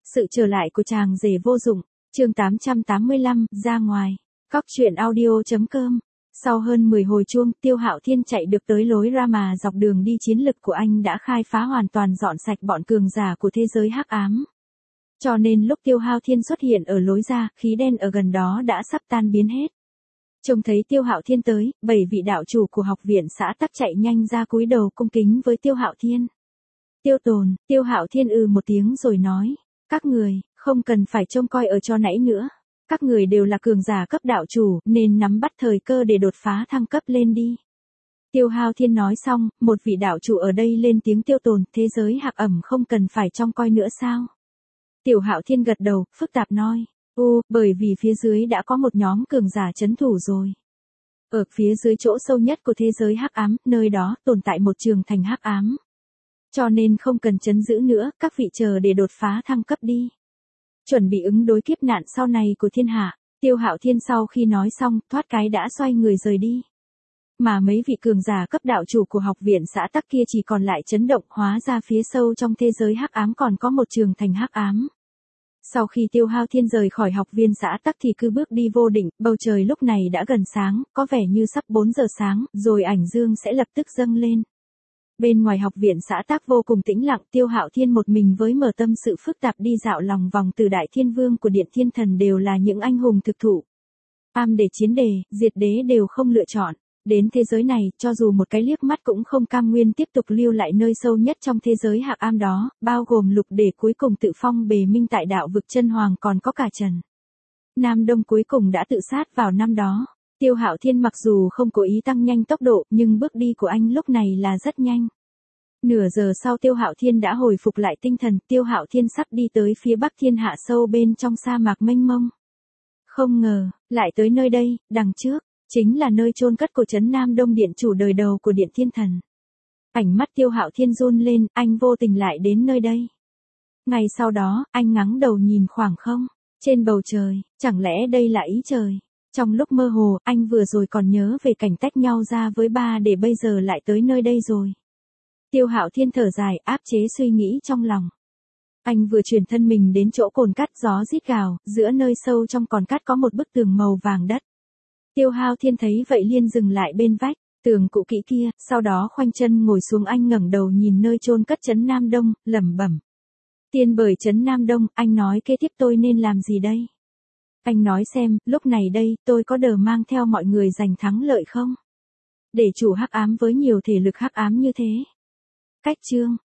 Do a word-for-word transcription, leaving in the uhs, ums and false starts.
Sự trở lại của chàng rể vô dụng, chương tám trăm tám mươi lăm, ra ngoài. Cóc truyện audio.com. Sau hơn mười hồi chuông, Tiêu Hạo Thiên chạy được tới lối ra mà dọc đường đi chiến lực của anh đã khai phá hoàn toàn dọn sạch bọn cường giả của thế giới hắc ám. Cho nên lúc Tiêu Hạo Thiên xuất hiện ở lối ra, khí đen ở gần đó đã sắp tan biến hết. Trông thấy Tiêu Hạo Thiên tới, bảy vị đạo chủ của học viện xã tắc chạy nhanh ra cúi đầu cung kính với Tiêu Hạo Thiên. Tiêu Tồn, Tiêu Hạo Thiên ư một tiếng rồi nói, các người, không cần phải trông coi ở cho nãy nữa. Các người đều là cường giả cấp đạo chủ, nên nắm bắt thời cơ để đột phá thăng cấp lên đi. Tiêu Hạo Thiên nói xong, một vị đạo chủ ở đây lên tiếng Tiêu Tồn, thế giới hắc ẩm không cần phải trông coi nữa sao? Tiêu Hạo Thiên gật đầu, phức tạp nói, u, bởi vì phía dưới đã có một nhóm cường giả trấn thủ rồi. Ở phía dưới chỗ sâu nhất của thế giới hắc ám, nơi đó tồn tại một trường thành hắc ám. Cho nên không cần trấn giữ nữa, các vị chờ để đột phá thăng cấp đi. Chuẩn bị ứng đối kiếp nạn sau này của thiên hạ. Tiêu Hạo Thiên sau khi nói xong, thoát cái đã xoay người rời đi. Mà mấy vị cường giả cấp đạo chủ của học viện xã tắc kia chỉ còn lại chấn động, hóa ra phía sâu trong thế giới hắc ám còn có một trường thành hắc ám. Sau khi Tiêu Hạo Thiên rời khỏi học viên xã tắc thì cứ bước đi vô định, bầu trời lúc này đã gần sáng, có vẻ như sắp bốn giờ sáng, rồi ảnh dương sẽ lập tức dâng lên. Bên ngoài học viện xã tắc vô cùng tĩnh lặng, Tiêu Hạo Thiên một mình với mở tâm sự phức tạp đi dạo lòng vòng từ Đại Thiên Vương của Điện Thiên Thần đều là những anh hùng thực thụ. Am để chiến đề, diệt đế đều không lựa chọn. Đến thế giới này, cho dù một cái liếc mắt cũng không cam nguyên tiếp tục lưu lại nơi sâu nhất trong thế giới hạc am đó, bao gồm lục để cuối cùng tự phong bề minh tại đạo vực chân hoàng còn có cả Trần Nam Đông cuối cùng đã tự sát vào năm đó. Tiêu Hạo Thiên mặc dù không cố ý tăng nhanh tốc độ, nhưng bước đi của anh lúc này là rất nhanh. Nửa giờ sau Tiêu Hạo Thiên đã hồi phục lại tinh thần, Tiêu Hạo Thiên sắp đi tới phía bắc thiên hạ sâu bên trong sa mạc mênh mông. Không ngờ, lại tới nơi đây, đằng trước, chính là nơi chôn cất của Trấn Nam Đông Điện chủ đời đầu của Điện Thiên Thần. Ánh mắt Tiêu Hạo Thiên run lên, anh vô tình lại đến nơi đây. Ngày sau đó, anh ngẩng đầu nhìn khoảng không, trên bầu trời, chẳng lẽ đây là ý trời? Trong lúc mơ hồ, anh vừa rồi còn nhớ về cảnh tách nhau ra với ba để bây giờ lại tới nơi đây rồi. Tiêu Hạo Thiên thở dài, áp chế suy nghĩ trong lòng. Anh vừa chuyển thân mình đến chỗ cồn cát, gió rít gào, giữa nơi sâu trong cồn cát có một bức tường màu vàng đất. Tiêu Hạo Thiên thấy vậy liền dừng lại bên vách tường cũ kỹ kia, sau đó khoanh chân ngồi xuống, anh ngẩng đầu nhìn nơi chôn cất Trấn Nam Đông, lẩm bẩm. Tiên bởi Trấn Nam Đông, anh nói kế tiếp tôi nên làm gì đây? Anh nói xem, lúc này đây, tôi có đờ mang theo mọi người giành thắng lợi không? Để chủ hắc ám với nhiều thể lực hắc ám như thế. Cách chương